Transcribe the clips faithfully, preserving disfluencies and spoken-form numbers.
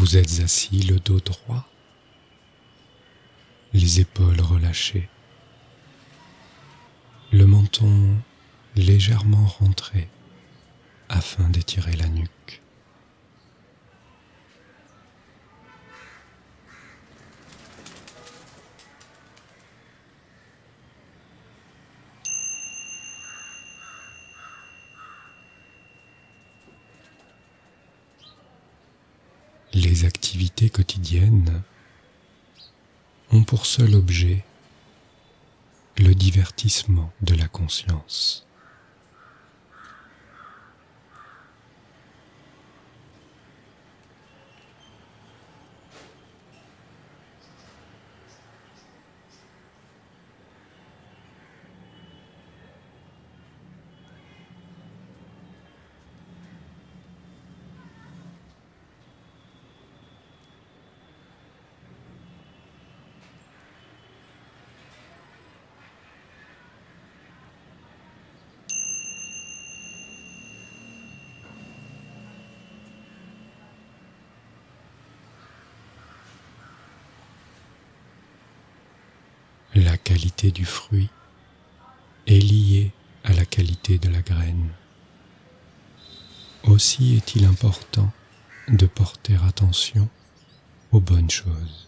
Vous êtes assis, le dos droit, les épaules relâchées, le menton légèrement rentré afin d'étirer la nuque. Les activités quotidiennes ont pour seul objet le divertissement de la conscience. La qualité du fruit est liée à la qualité de la graine. Aussi est-il important de porter attention aux bonnes choses.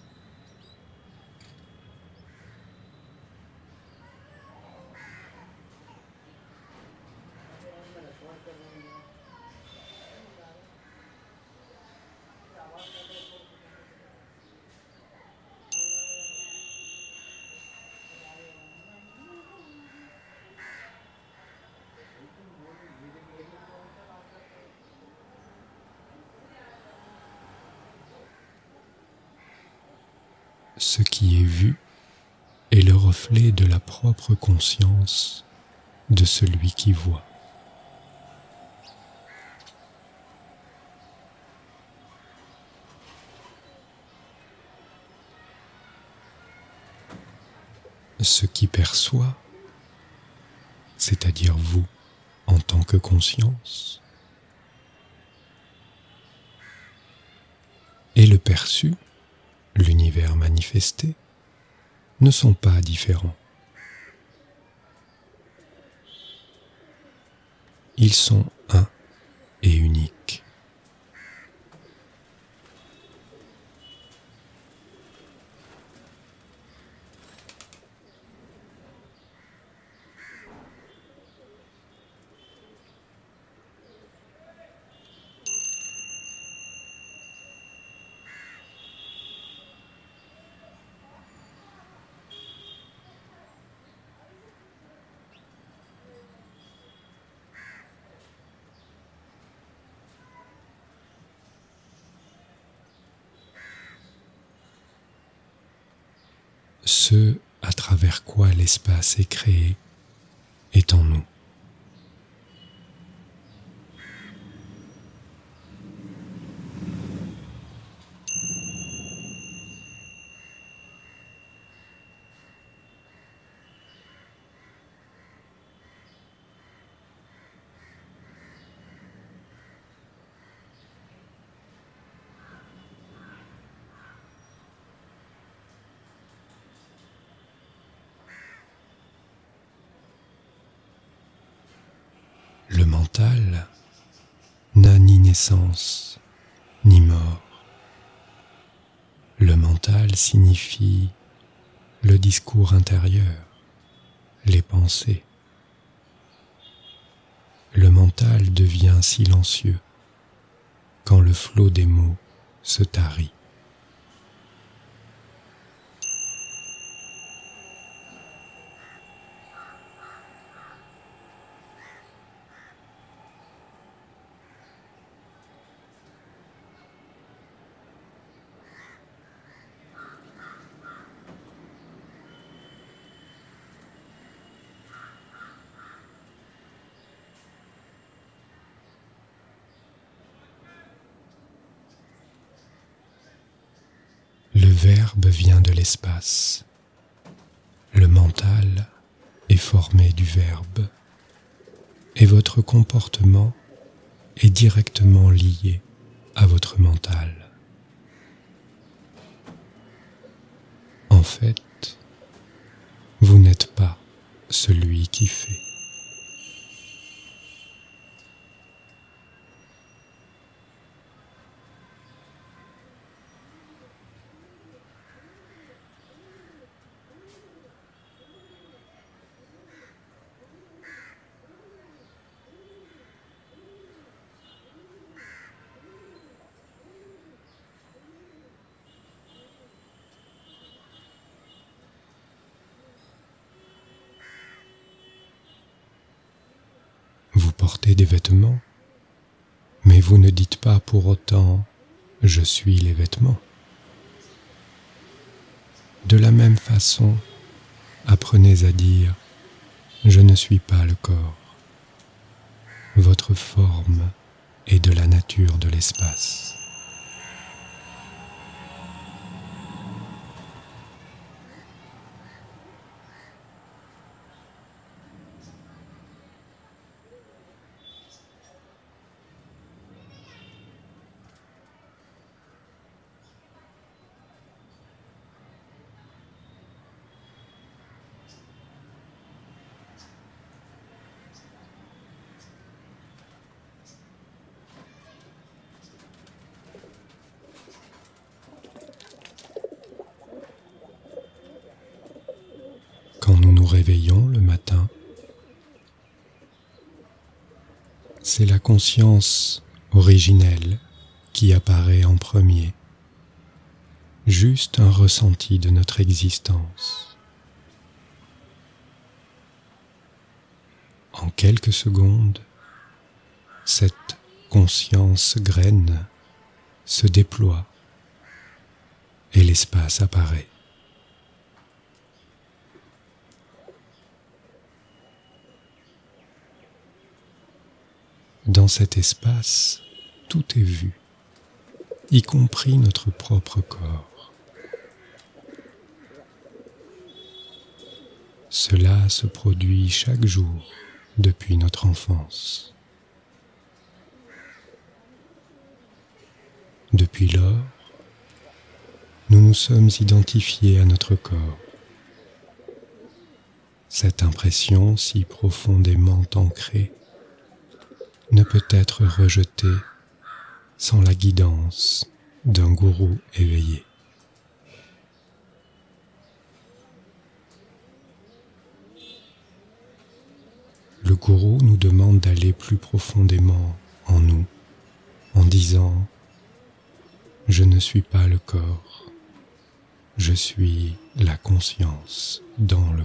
Ce qui est vu est le reflet de la propre conscience de celui qui voit. Ce qui perçoit, c'est-à-dire vous en tant que conscience, et le perçu, l'univers manifesté, ne sont pas différents. Ils sont un et uniques. Ce à travers quoi l'espace est créé est en nous. Le mental n'a ni naissance ni mort. Le mental signifie le discours intérieur, les pensées. Le mental devient silencieux quand le flot des mots se tarit. Le verbe vient de l'espace. Le mental est formé du verbe. Et votre comportement est directement lié à votre mental. fait, vous n'êtes pas celui qui fait. Vous portez des vêtements, mais vous ne dites pas pour autant « je suis les vêtements ». De la même façon, apprenez à dire « je ne suis pas le corps ». Votre forme est de la nature de l'espace. Quand nous nous réveillons le matin, c'est la conscience originelle qui apparaît en premier, juste un ressenti de notre existence. En quelques secondes, cette conscience graine se déploie et l'espace apparaît. Dans cet espace, tout est vu, y compris notre propre corps. Cela se produit chaque jour depuis notre enfance. Depuis lors, nous nous sommes identifiés à notre corps. Cette impression si profondément ancrée ne peut être rejetée sans la guidance d'un gourou éveillé. Le gourou nous demande d'aller plus profondément en nous, en disant « Je ne suis pas le corps, je suis la conscience dans le corps ».